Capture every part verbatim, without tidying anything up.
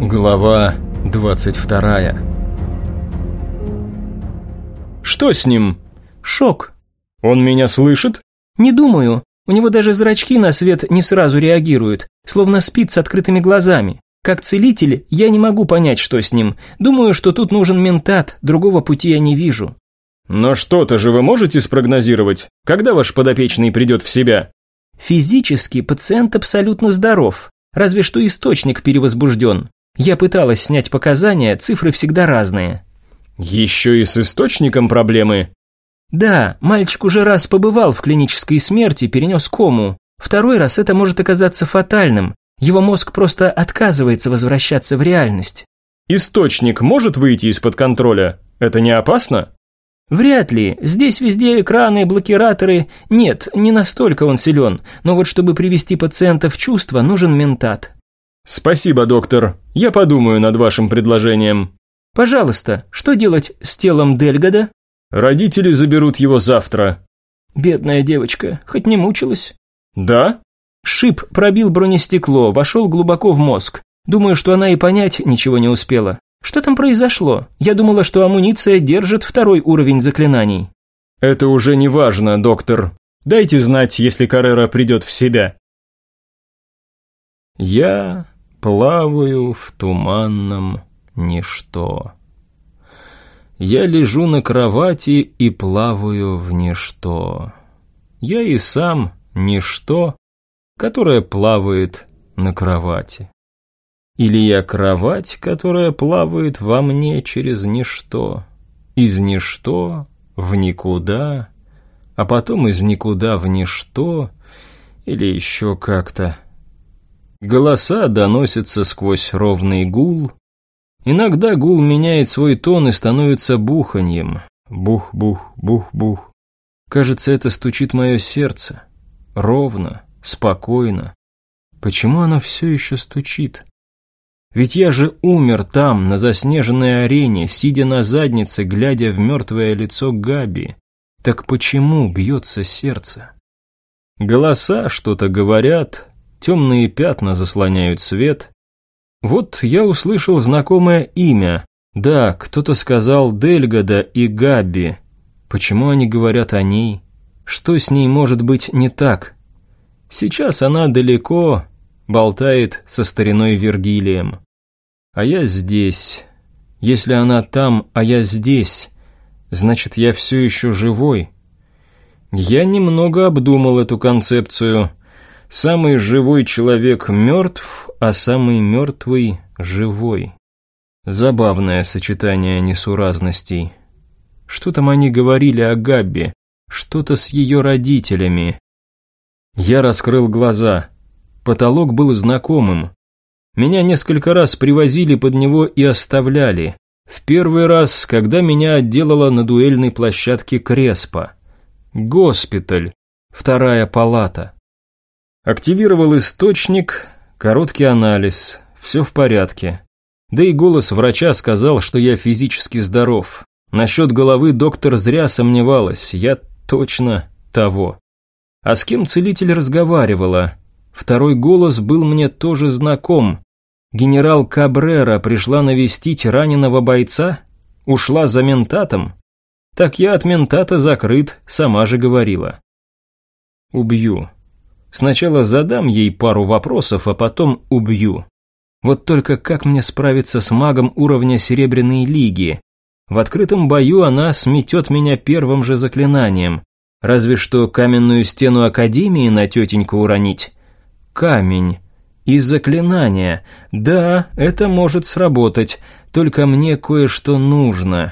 Глава двадцать вторая. Что с ним? Шок. Он меня слышит? Не думаю. У него даже зрачки на свет не сразу реагируют, словно спит с открытыми глазами. Как целитель, я не могу понять, что с ним. Думаю, что тут нужен ментат, другого пути я не вижу. Но что-то же вы можете спрогнозировать? Когда ваш подопечный придет в себя? Физически пациент абсолютно здоров, разве что источник перевозбужден. Я пыталась снять показания, цифры всегда разные. Еще и с источником проблемы? Да, мальчик уже раз побывал в клинической смерти, перенес кому. Второй раз это может оказаться фатальным. Его мозг просто отказывается возвращаться в реальность. Источник может выйти из-под контроля? Это не опасно? Вряд ли. Здесь везде экраны, блокираторы. Нет, не настолько он силен. Но вот чтобы привести пациента в чувство, нужен ментат. Спасибо, доктор. Я подумаю над вашим предложением. Пожалуйста, что делать с телом Дельгода? Родители заберут его завтра. Бедная девочка, хоть не мучилась? Да? Шип пробил бронестекло, вошел глубоко в мозг. Думаю, что она и понять ничего не успела. Что там произошло? Я думала, что амуниция держит второй уровень заклинаний. Это уже не важно, доктор. Дайте знать, если Каррера придет в себя. Я плаваю в туманном ничто. Я лежу на кровати и плаваю в ничто. Я и сам ничто, которое плавает на кровати. Или я кровать, которая плавает во мне через ничто, из ничто в никуда, а потом из никуда в ничто, или еще как-то. Голоса доносятся сквозь ровный гул. Иногда гул меняет свой тон и становится буханьем. Бух-бух, бух-бух. Кажется, это стучит мое сердце. Ровно, спокойно. Почему оно все еще стучит? Ведь я же умер там, на заснеженной арене, сидя на заднице, глядя в мертвое лицо Габи. Так почему бьется сердце? Голоса что-то говорят, темные пятна заслоняют свет. Вот я услышал знакомое имя. Да, кто-то сказал Дельгода и Габи. Почему они говорят о ней? Что с ней может быть не так? Сейчас она далеко, болтает со стариной Вергилием. А я здесь. Если она там, а я здесь, значит, я все еще живой. Я немного обдумал эту концепцию. Самый живой человек мертв, а самый мертвый живой. Забавное сочетание несуразностей. Что там они говорили о Габби? Что-то с ее родителями. Я раскрыл глаза. Потолок был знакомым. Меня несколько раз привозили под него и оставляли. В первый раз, когда меня отделала на дуэльной площадке Креспа. Госпиталь. Вторая палата. Активировал источник, короткий анализ. Все в порядке. Да и голос врача сказал, что я физически здоров. Насчет головы доктор зря сомневалась. Я точно того. А с кем целитель разговаривала? Второй голос был мне тоже знаком. Генерал Кабрера пришла навестить раненого бойца? Ушла за ментатом? Так я от ментата закрыт, сама же говорила. Убью. Сначала задам ей пару вопросов, а потом убью. Вот только как мне справиться с магом уровня Серебряной Лиги? В открытом бою она сметет меня первым же заклинанием. Разве что каменную стену Академии на тетеньку уронить. Камень. И заклинание. Да, это может сработать, только мне кое-что нужно.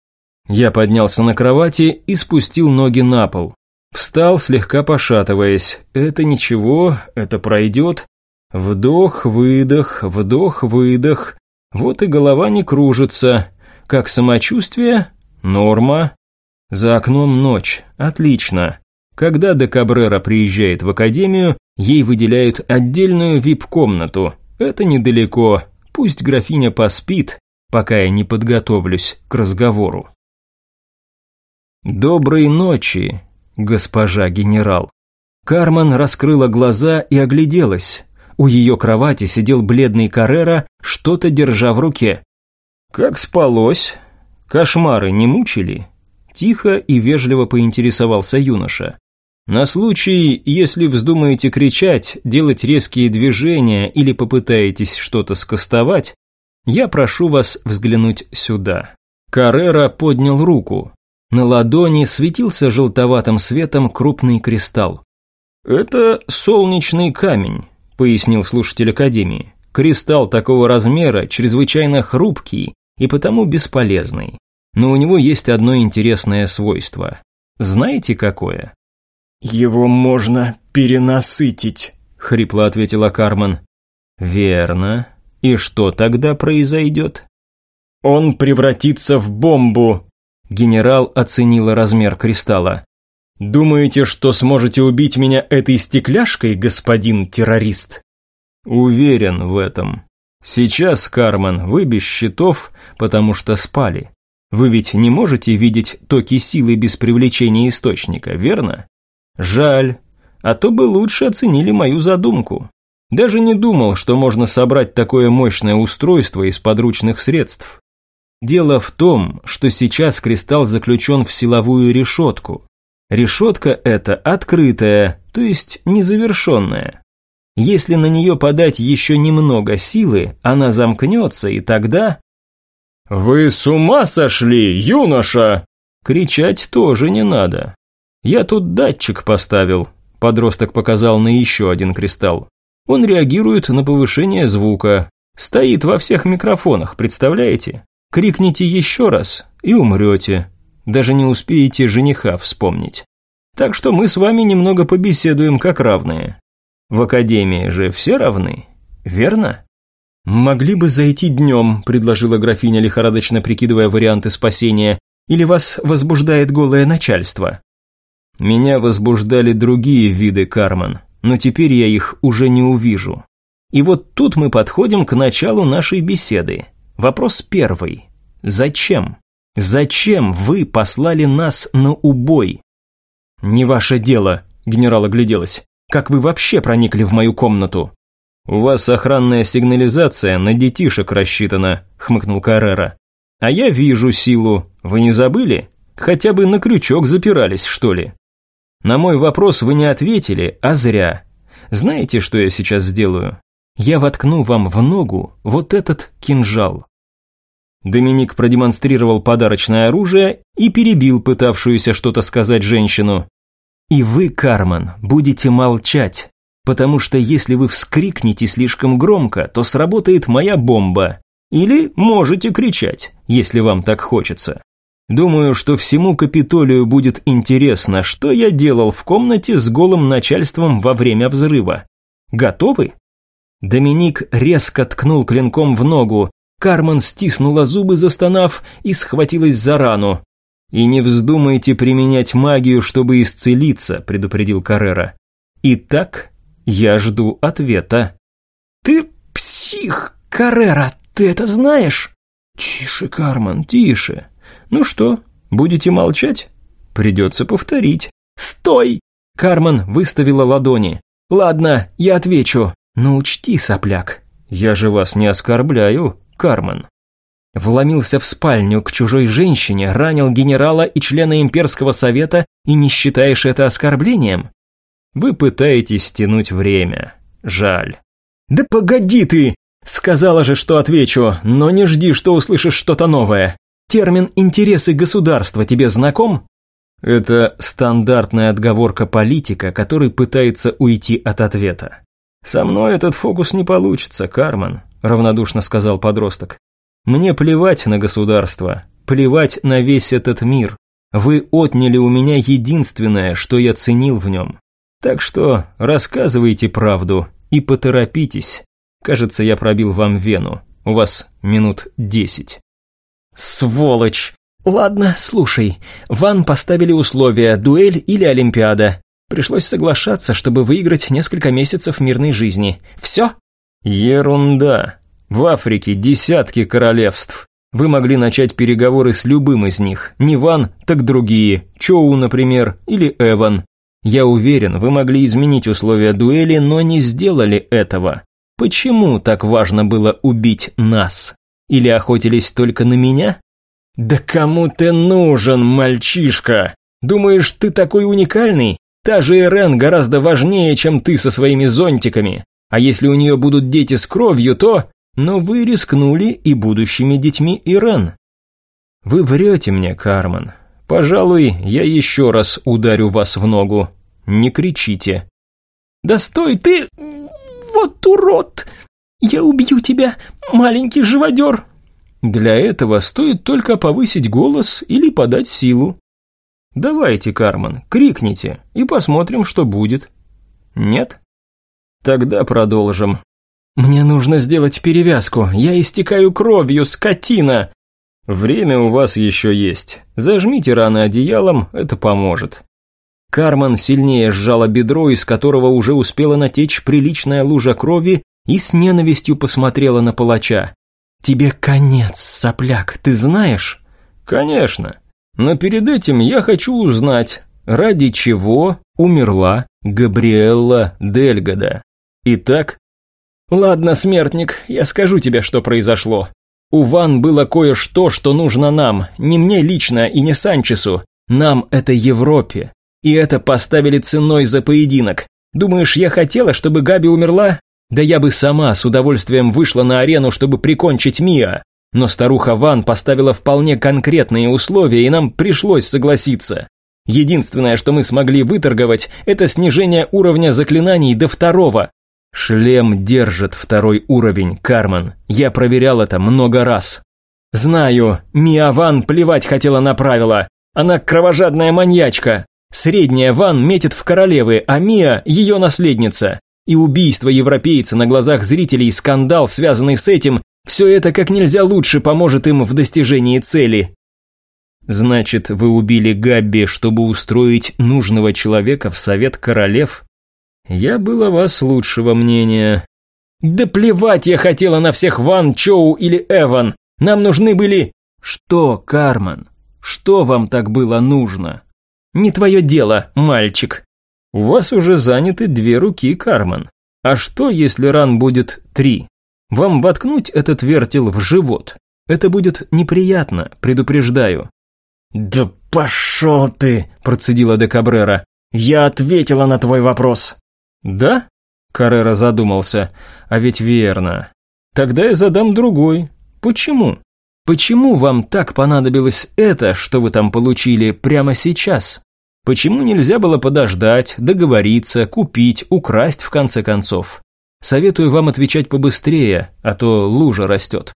Я поднялся на кровати и спустил ноги на пол. Встал, слегка пошатываясь. Это ничего, это пройдет. Вдох, выдох, вдох, выдох. Вот и голова не кружится. Как самочувствие? Норма. За окном ночь. Отлично. Когда де Кабрера приезжает в академию, ей выделяют отдельную вип-комнату. Это недалеко. Пусть графиня поспит, пока я не подготовлюсь к разговору. Доброй ночи, госпожа генерал. Кармен раскрыла глаза и огляделась. У ее кровати сидел бледный Каррера, что-то держа в руке. «Как спалось? Кошмары не мучили?» Тихо и вежливо поинтересовался юноша. «На случай, если вздумаете кричать, делать резкие движения или попытаетесь что-то скостовать, я прошу вас взглянуть сюда». Каррера поднял руку. На ладони светился желтоватым светом крупный кристалл. «Это солнечный камень», — пояснил слушатель Академии. «Кристалл такого размера чрезвычайно хрупкий и потому бесполезный. Но у него есть одно интересное свойство. Знаете, какое?» «Его можно перенасытить», — хрипло ответила Кармен. «Верно. И что тогда произойдет?» «Он превратится в бомбу», — генерал оценила размер кристалла. «Думаете, что сможете убить меня этой стекляшкой, господин террорист?» «Уверен в этом. Сейчас, Кармен, вы без щитов, потому что спали. Вы ведь не можете видеть токи силы без привлечения источника, верно? Жаль, а то бы лучше оценили мою задумку. Даже не думал, что можно собрать такое мощное устройство из подручных средств. Дело в том, что сейчас кристалл заключен в силовую решетку. Решетка эта открытая, то есть незавершенная. Если на нее подать еще немного силы, она замкнется, и тогда... «Вы с ума сошли, юноша!» Кричать тоже не надо. Я тут датчик поставил. Подросток показал на еще один кристалл. Он реагирует на повышение звука. Стоит во всех микрофонах, представляете? Крикните еще раз и умрете. Даже не успеете жениха вспомнить. Так что мы с вами немного побеседуем как равные. В Академии же все равны, верно? «Могли бы зайти днем», – предложила графиня, лихорадочно прикидывая варианты спасения. «Или вас возбуждает голое начальство?» «Меня возбуждали другие виды, Кармен, но теперь я их уже не увижу. И вот тут мы подходим к началу нашей беседы. Вопрос первый. Зачем? Зачем вы послали нас на убой?» «Не ваше дело», – генерал огляделась. «Как вы вообще проникли в мою комнату?» «У вас охранная сигнализация на детишек рассчитана», – хмыкнул Каррера. «А я вижу силу. Вы не забыли? Хотя бы на крючок запирались, что ли?» На мой вопрос вы не ответили, а зря. Знаете, что я сейчас сделаю? Я воткну вам в ногу вот этот кинжал». Доминик продемонстрировал подарочное оружие и перебил пытавшуюся что-то сказать женщину. «И вы, Кармен, будете молчать, потому что если вы вскрикнете слишком громко, то сработает моя бомба. Или можете кричать, если вам так хочется. Думаю, что всему Капитолию будет интересно, что я делал в комнате с голым начальством во время взрыва. Готовы?» Доминик резко ткнул клинком в ногу. Кармен стиснула зубы, застонав, и схватилась за рану. «И не вздумайте применять магию, чтобы исцелиться», – предупредил Каррера. «Итак, я жду ответа». «Ты псих, Каррера, ты это знаешь?» «Тише, Кармен, тише. Ну что, будете молчать? Придется повторить». «Стой!» Кармен выставила ладони. «Ладно, я отвечу, но учти, сопляк». «Я же вас не оскорбляю, Кармен». Вломился в спальню к чужой женщине, ранил генерала и члена имперского совета, и не считаешь это оскорблением? Вы пытаетесь тянуть время. Жаль. «Да погоди ты! Сказала же, что отвечу, но не жди, что услышишь что-то новое. Термин «интересы государства» тебе знаком?» Это стандартная отговорка политика, который пытается уйти от ответа. «Со мной этот фокус не получится, Кармен», – равнодушно сказал подросток. «Мне плевать на государство, плевать на весь этот мир. Вы отняли у меня единственное, что я ценил в нем. Так что рассказывайте правду и поторопитесь. Кажется, я пробил вам вену. У вас минут десять». «Сволочь! Ладно, слушай. Вам поставили условия: дуэль или Олимпиада. Пришлось соглашаться, чтобы выиграть несколько месяцев мирной жизни. Все?» «Ерунда. В Африке десятки королевств. Вы могли начать переговоры с любым из них. Не Ван, так другие. Чоу, например, или Эван. Я уверен, вы могли изменить условия дуэли, но не сделали этого. Почему так важно было убить нас? Или охотились только на меня? Да кому ты нужен, мальчишка? Думаешь, ты такой уникальный? Та же Ирен гораздо важнее, чем ты со своими зонтиками. А если у нее будут дети с кровью, то... Но вы рискнули и будущими детьми Ирен. Вы врете мне, Кармен. Пожалуй, я еще раз ударю вас в ногу. Не кричите. Да стой ты... Вот урод! Я убью тебя, маленький живодер. Для этого стоит только повысить голос или подать силу. Давайте, Кармен, крикните и посмотрим, что будет. Нет? Тогда продолжим. Мне нужно сделать перевязку, я истекаю кровью, скотина. Время у вас еще есть. Зажмите раны одеялом, это поможет. Кармен сильнее сжала бедро, из которого уже успела натечь приличная лужа крови, и с ненавистью посмотрела на палача. «Тебе конец, сопляк, ты знаешь?» «Конечно. Но перед этим я хочу узнать, ради чего умерла Габриэлла Дельгадо. Итак...» «Ладно, смертник, я скажу тебе, что произошло. У Ван было кое-что, что нужно нам, не мне лично и не Санчесу. Нам это Европе. И это поставили ценой за поединок. Думаешь, я хотела, чтобы Габи умерла? Да я бы сама с удовольствием вышла на арену, чтобы прикончить Миа. Но старуха Ван поставила вполне конкретные условия, и нам пришлось согласиться. Единственное, что мы смогли выторговать, это снижение уровня заклинаний до второго. Шлем держит второй уровень, Кармен. Я проверял это много раз. Знаю, Миа Ван плевать хотела на правила. Она кровожадная маньячка. Средняя Ван метит в королевы, а Миа – ее наследница. И убийство европейца на глазах зрителей, скандал, связанный с этим, все это как нельзя лучше поможет им в достижении цели. Значит, вы убили Габби, чтобы устроить нужного человека в совет королев? Я был о вас лучшего мнения. Да плевать я хотела на всех Ван, Чоу или Эван. Нам нужны были... Что, Кармен? Что вам так было нужно? Не твое дело, мальчик. У вас уже заняты две руки, Кармен. А что, если ран будет три? Вам воткнуть этот вертел в живот? Это будет неприятно, предупреждаю. Да пошел ты, процедила де Кабрера. Я ответила на твой вопрос. Да? Каррера задумался. А ведь верно. Тогда я задам другой. Почему? Почему вам так понадобилось это, что вы там получили прямо сейчас? Почему нельзя было подождать, договориться, купить, украсть в конце концов? Советую вам отвечать побыстрее, а то лужа растет.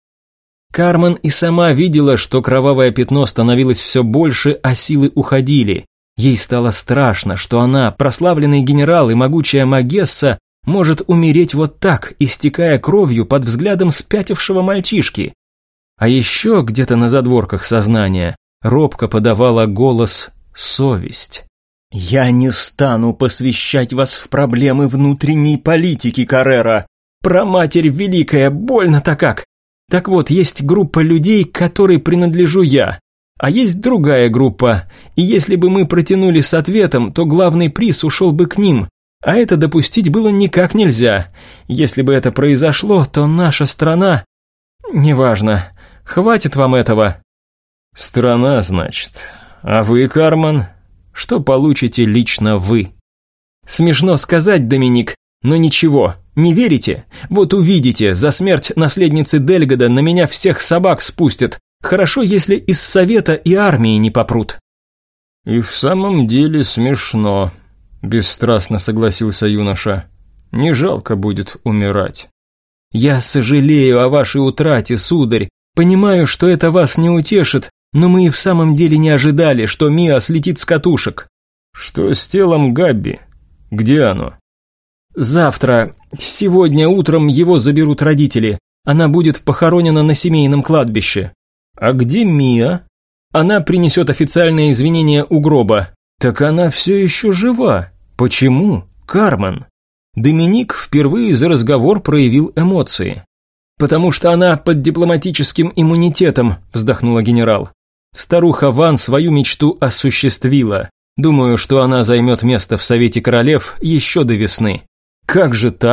Кармен и сама видела, что кровавое пятно становилось все больше, а силы уходили. Ей стало страшно, что она, прославленный генерал и могучая Магесса, может умереть вот так, истекая кровью под взглядом спятившего мальчишки. А еще где-то на задворках сознания робко подавала голос совесть. «Я не стану посвящать вас в проблемы внутренней политики, Каррера. Проматерь великая, больно-то как. Так вот, есть группа людей, к которой принадлежу я, а есть другая группа, и если бы мы протянули с ответом, то главный приз ушел бы к ним, а это допустить было никак нельзя. Если бы это произошло, то наша страна... Неважно, хватит вам этого». «Страна, значит. А вы, Кармен, что получите лично вы?» «Смешно сказать, Доминик, но ничего, не верите? Вот увидите, за смерть наследницы Дельгадо на меня всех собак спустят. Хорошо, если из совета и армии не попрут». «И в самом деле смешно», – бесстрастно согласился юноша. «Не жалко будет умирать». «Я сожалею о вашей утрате, сударь. Понимаю, что это вас не утешит, но мы и в самом деле не ожидали, что Миа слетит с катушек». «Что с телом Габби? Где оно?» «Завтра. Сегодня утром его заберут родители. Она будет похоронена на семейном кладбище». «А где Миа?» «Она принесет официальное извинение у гроба». «Так она все еще жива. Почему, Кармен?» Доминик впервые за разговор проявил эмоции. «Потому что она под дипломатическим иммунитетом», – вздохнула генерал. «Старуха Ван свою мечту осуществила. Думаю, что она займет место в Совете Королев еще до весны». «Как же так?»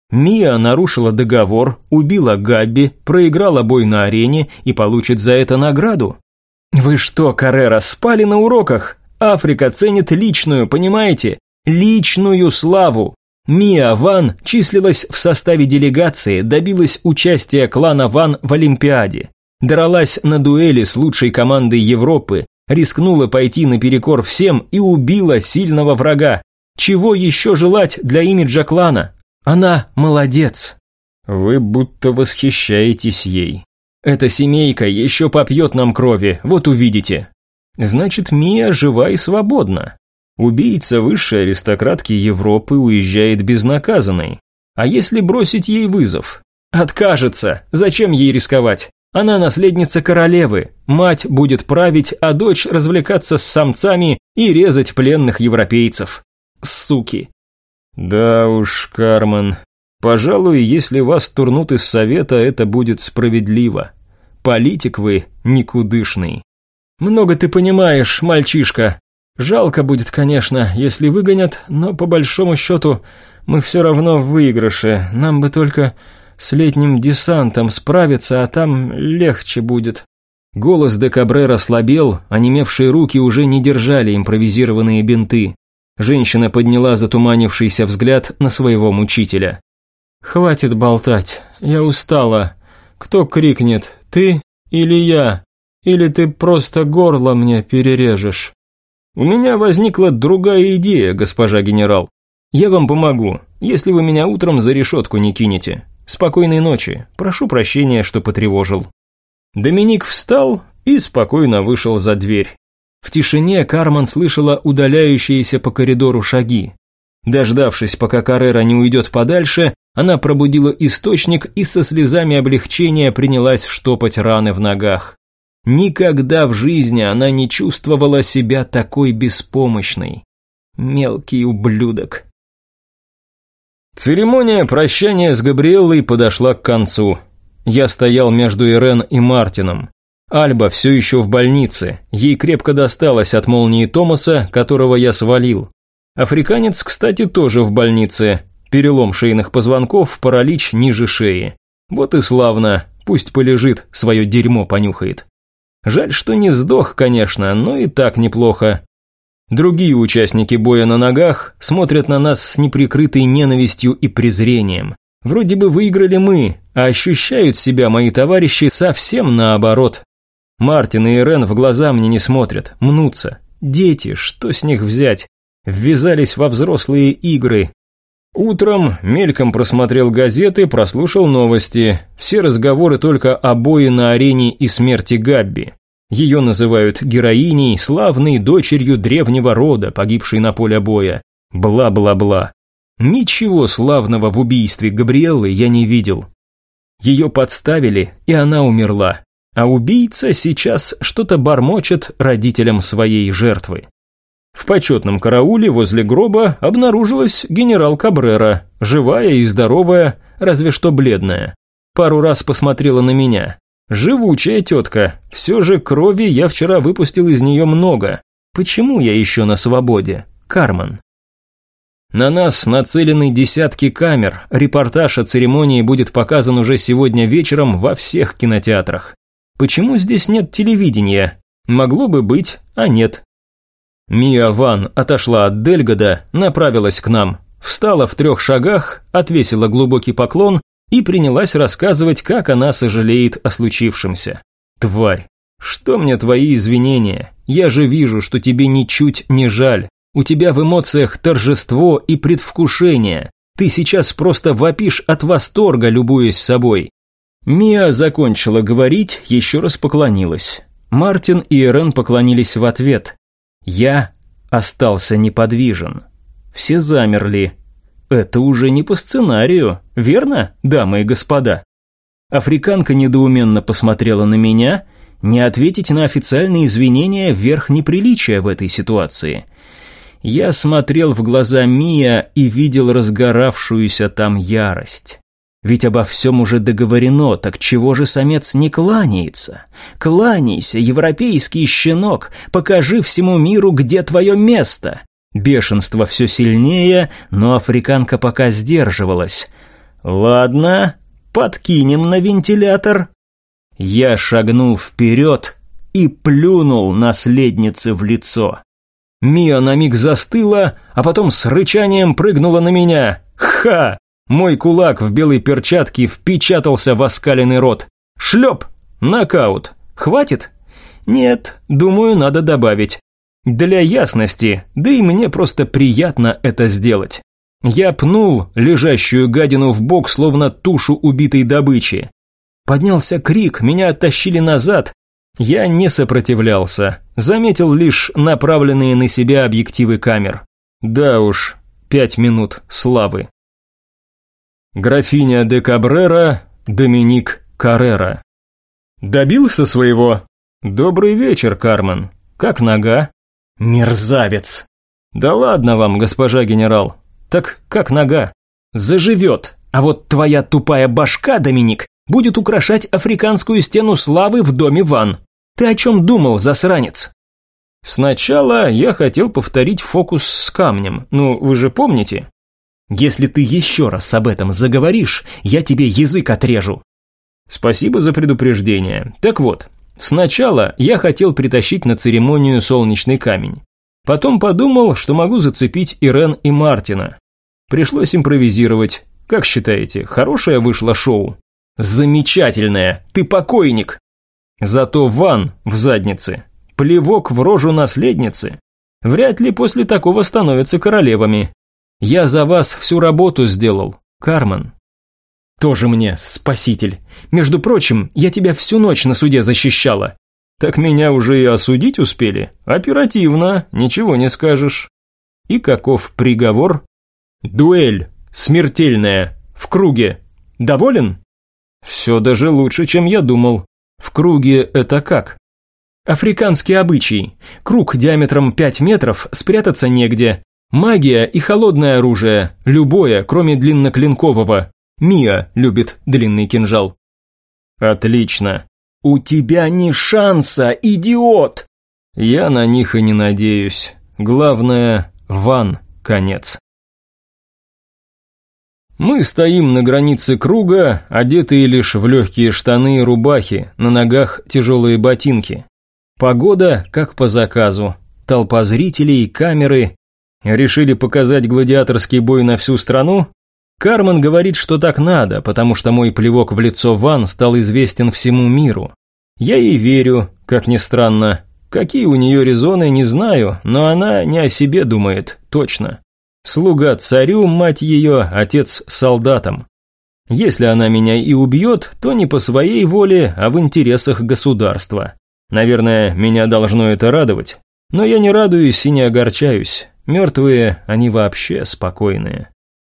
Мия нарушила договор, убила Габби, проиграла бой на арене и получит за это награду. Вы что, Каррера, спали на уроках? Африка ценит личную, понимаете? Личную славу. Мия Ван числилась в составе делегации, добилась участия клана Ван в Олимпиаде. Дралась на дуэли с лучшей командой Европы, рискнула пойти наперекор всем и убила сильного врага. Чего еще желать для имиджа клана? Она молодец. Вы будто восхищаетесь ей. Эта семейка еще попьет нам крови, вот увидите. Значит, Мия жива и свободна. Убийца высшей аристократки Европы уезжает безнаказанной. А если бросить ей вызов? Откажется. Зачем ей рисковать? Она наследница королевы. Мать будет править, а дочь развлекаться с самцами и резать пленных европейцев. Суки. Да уж, Кармен. Пожалуй, если вас турнут из совета, это будет справедливо. Политик вы никудышный. Много ты понимаешь, мальчишка. Жалко будет, конечно, если выгонят, но по большому счету мы все равно в выигрыше. Нам бы только с летним десантом справиться, а там легче будет. Голос де Кабрера слабел, онемевшие руки уже не держали импровизированные бинты. Женщина подняла затуманившийся взгляд на своего мучителя. «Хватит болтать, я устала. Кто крикнет, ты или я? Или ты просто горло мне перережешь?» «У меня возникла другая идея, госпожа генерал. Я вам помогу, если вы меня утром за решетку не кинете. Спокойной ночи, прошу прощения, что потревожил». Доминик встал и спокойно вышел за дверь. В тишине Кармен слышала удаляющиеся по коридору шаги. Дождавшись, пока Каррера не уйдет подальше, она пробудила источник и со слезами облегчения принялась штопать раны в ногах. Никогда в жизни она не чувствовала себя такой беспомощной. Мелкий ублюдок. Церемония прощания с Габриэллой подошла к концу. Я стоял между Ирен и Мартином. Альба все еще в больнице, ей крепко досталось от молнии Томаса, которого я свалил. Африканец, кстати, тоже в больнице. Перелом шейных позвонков, паралич ниже шеи. Вот и славно, пусть полежит, свое дерьмо понюхает. Жаль, что не сдох, конечно, но и так неплохо. Другие участники боя на ногах смотрят на нас с неприкрытой ненавистью и презрением. Вроде бы выиграли мы, а ощущают себя мои товарищи совсем наоборот. Мартин и Ирен в глаза мне не смотрят, мнутся. Дети, что с них взять? Ввязались во взрослые игры. Утром мельком просмотрел газеты, прослушал новости. Все разговоры только о бое на арене и смерти Габби. Ее называют героиней, славной дочерью древнего рода, погибшей на поле боя. Бла-бла-бла. Ничего славного в убийстве Габриэллы я не видел. Ее подставили, и она умерла. А убийца сейчас что-то бормочет родителям своей жертвы. В почетном карауле возле гроба обнаружилась генерал Кабрера, живая и здоровая, разве что бледная. Пару раз посмотрела на меня. Живучая тетка, все же крови я вчера выпустил из нее много. Почему я еще на свободе, Кармен? На нас нацелены десятки камер, репортаж о церемонии будет показан уже сегодня вечером во всех кинотеатрах. Почему здесь нет телевидения? Могло бы быть, а нет. Мия Ван отошла от Дельгода, направилась к нам, встала в трех шагах, отвесила глубокий поклон и принялась рассказывать, как она сожалеет о случившемся. Тварь, что мне твои извинения? Я же вижу, что тебе ничуть не жаль. У тебя в эмоциях торжество и предвкушение. Ты сейчас просто вопишь от восторга, любуясь собой. Мия закончила говорить, еще раз поклонилась. Мартин и Ирен поклонились в ответ. Я остался неподвижен. Все замерли. Это уже не по сценарию, верно, дамы и господа? Африканка недоуменно посмотрела на меня. Не ответить на официальные извинения – верх неприличия в этой ситуации. Я смотрел в глаза Мия и видел разгоравшуюся там ярость. Ведь обо всем уже договорено, так чего же самец не кланяется? Кланяйся, европейский щенок, покажи всему миру, где твое место. Бешенство все сильнее, но африканка пока сдерживалась. Ладно, подкинем на вентилятор. Я шагнул вперед и плюнул наследнице в лицо. Мия на миг застыла, а потом с рычанием прыгнула на меня. Ха! Мой кулак в белой перчатке впечатался в оскаленный рот. Шлеп! Нокаут. Хватит? Нет, думаю, надо добавить. Для ясности, да и мне просто приятно это сделать. Я пнул лежащую гадину в бок, словно тушу убитой добычи. Поднялся крик, меня оттащили назад. Я не сопротивлялся, заметил лишь направленные на себя объективы камер. Да уж, пять минут славы. Графиня де Кабрера, Доминик Каррера. Добился своего? Добрый вечер, Кармен. Как нога? Мерзавец. Да ладно вам, госпожа генерал. Так как нога? Заживет. А вот твоя тупая башка, Доминик, будет украшать африканскую стену славы в доме Ван. Ты о чем думал, засранец? Сначала я хотел повторить фокус с камнем. Ну, вы же помните? Если ты еще раз об этом заговоришь, я тебе язык отрежу. Спасибо за предупреждение. Так вот, сначала я хотел притащить на церемонию солнечный камень. Потом подумал, что могу зацепить Ирен и Мартина. Пришлось импровизировать. Как считаете, хорошее вышло шоу? Замечательное, ты покойник. Зато Ван в заднице. Плевок в рожу наследницы. Вряд ли после такого становятся королевами. Я за вас всю работу сделал, Кармен. Тоже мне спаситель. Между прочим, я тебя всю ночь на суде защищала. Так меня уже и осудить успели. Оперативно, ничего не скажешь. И каков приговор? Дуэль, смертельная, в круге. Доволен? Все даже лучше, чем я думал. В круге это как? Африканский обычай. Круг диаметром пять метров, спрятаться негде. Магия и холодное оружие, любое, кроме длинноклинкового. Мия любит длинный кинжал. Отлично. У тебя ни шанса, идиот! Я на них и не надеюсь. Главное, Ван конец. Мы стоим на границе круга, одетые лишь в легкие штаны и рубахи, на ногах тяжелые ботинки. Погода как по заказу. Толпа зрителей, камеры. Решили показать гладиаторский бой на всю страну? Кармен говорит, что так надо, потому что мой плевок в лицо Ван стал известен всему миру. Я ей верю, как ни странно. Какие у нее резоны, не знаю, но она не о себе думает, точно. Слуга царю, мать ее, отец солдатам. Если она меня и убьет, то не по своей воле, а в интересах государства. Наверное, меня должно это радовать. Но я не радуюсь и не огорчаюсь. Мертвые, они вообще спокойные.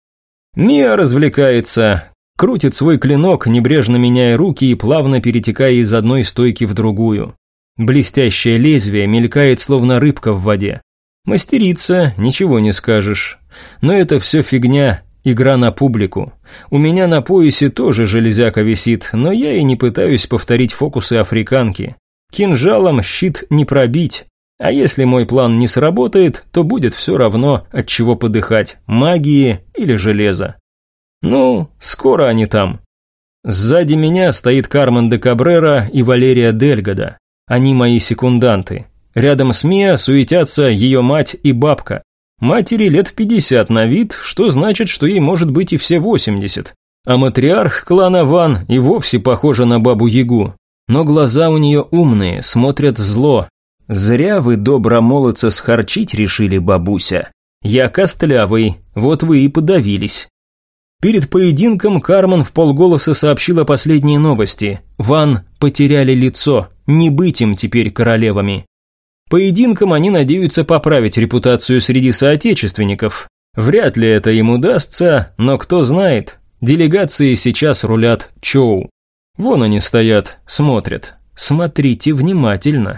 Мия развлекается, крутит свой клинок, небрежно меняя руки и плавно перетекая из одной стойки в другую. Блестящее лезвие мелькает, словно рыбка в воде. Мастерица, ничего не скажешь. Но это все фигня, игра на публику. У меня на поясе тоже железяка висит, но я и не пытаюсь повторить фокусы африканки. Кинжалом щит не пробить. А если мой план не сработает, то будет все равно, от чего подыхать, магии или железа. Ну, скоро они там. Сзади меня стоит Кармен де Кабрера и Валерия Дельгадо. Они мои секунданты. Рядом с Миа суетятся ее мать и бабка. Матери лет пятьдесят на вид, что значит, что ей может быть и все восемьдесят. А матриарх клана Ван и вовсе похожа на бабу-ягу. Но глаза у нее умные, смотрят зло. Зря вы добромолодца схарчить решили, бабуся. Я костлявый, вот вы и подавились. Перед поединком Кармен вполголоса сообщила последние новости. Ван потеряли лицо, не быть им теперь королевами. Поединком они надеются поправить репутацию среди соотечественников. Вряд ли это им удастся, но кто знает, делегации сейчас рулят Чоу. Вон они стоят, смотрят. Смотрите внимательно.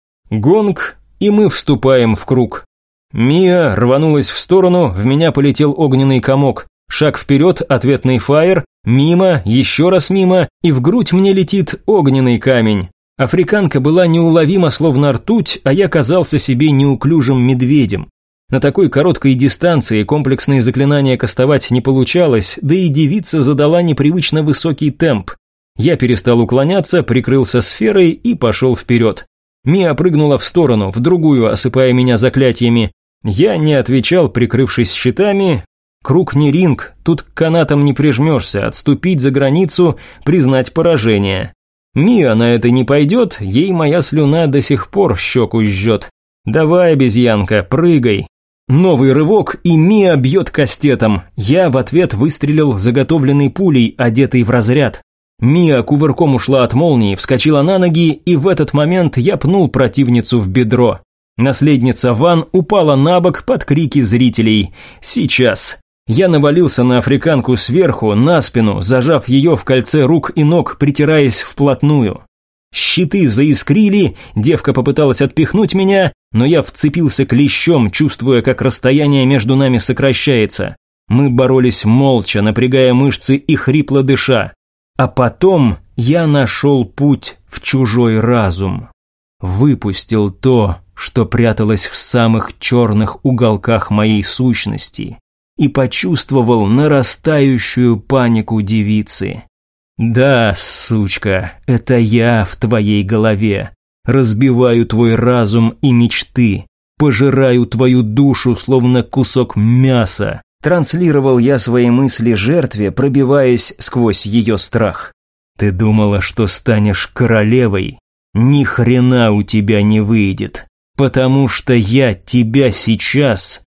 Гонг, и мы вступаем в круг. Мия рванулась в сторону, в меня полетел огненный комок. Шаг вперед, ответный фаер, мимо, еще раз мимо, и в грудь мне летит огненный камень. Африканка была неуловима, словно ртуть, а я казался себе неуклюжим медведем. На такой короткой дистанции комплексные заклинания кастовать не получалось, да и девица задала непривычно высокий темп. Я перестал уклоняться, прикрылся сферой и пошел вперед. Мия прыгнула в сторону, в другую, осыпая меня заклятиями. Я не отвечал, прикрывшись щитами. Круг не ринг, тут к канатам не прижмешься, отступить за границу, признать поражение. Мия на это не пойдет, ей моя слюна до сих пор щеку жжет. Давай, обезьянка, прыгай. Новый рывок, и Мия бьет кастетом. Я в ответ выстрелил заготовленной пулей, одетой в разряд. Мия кувырком ушла от молнии, вскочила на ноги, и в этот момент я пнул противницу в бедро. Наследница Ван упала на бок под крики зрителей. Сейчас. Я навалился на африканку сверху, на спину, зажав ее в кольце рук и ног, притираясь вплотную. Щиты заискрили, девка попыталась отпихнуть меня, но я вцепился клещом, чувствуя, как расстояние между нами сокращается. Мы боролись молча, напрягая мышцы и хрипло дыша. А потом я нашел путь в чужой разум. Выпустил то, что пряталось в самых черных уголках моей сущности, и почувствовал нарастающую панику девицы. Да, сучка, это я в твоей голове. Разбиваю твой разум и мечты, пожираю твою душу, словно кусок мяса. Транслировал я свои мысли жертве, пробиваясь сквозь ее страх. Ты думала, что станешь королевой? Ни хрена у тебя не выйдет, потому что я тебя сейчас...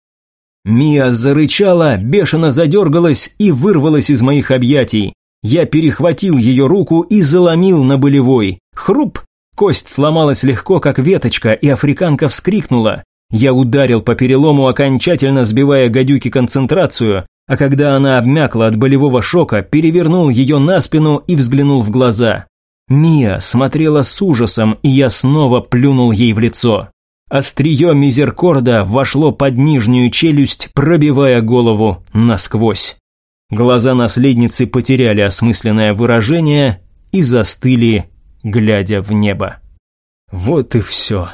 Мия зарычала, бешено задергалась и вырвалась из моих объятий. Я перехватил ее руку и заломил на болевой. Хруп! Кость сломалась легко, как веточка, и африканка вскрикнула. Я ударил по перелому, окончательно сбивая гадюки концентрацию, а когда она обмякла от болевого шока, перевернул ее на спину и взглянул в глаза. Мия смотрела с ужасом, и я снова плюнул ей в лицо. Острие мизеркорда вошло под нижнюю челюсть, пробивая голову насквозь. Глаза наследницы потеряли осмысленное выражение и застыли, глядя в небо. Вот и все.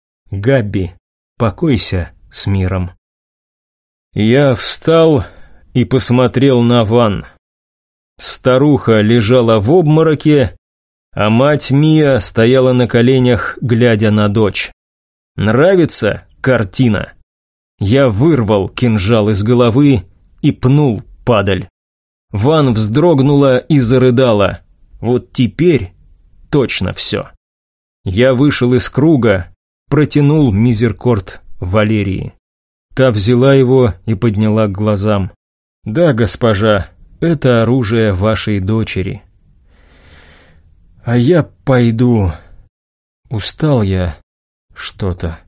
Габби, покойся с миром. Я встал и посмотрел на Ван. Старуха лежала в обмороке, а мать Мия стояла на коленях, глядя на дочь. Нравится картина? Я вырвал кинжал из головы и пнул падаль. Ван вздрогнула и зарыдала. Вот теперь точно все. Я вышел из круга, протянул мизеркорд Валерии. Та взяла его и подняла к глазам. «Да, госпожа, это оружие вашей дочери». «А я пойду. Устал я что-то».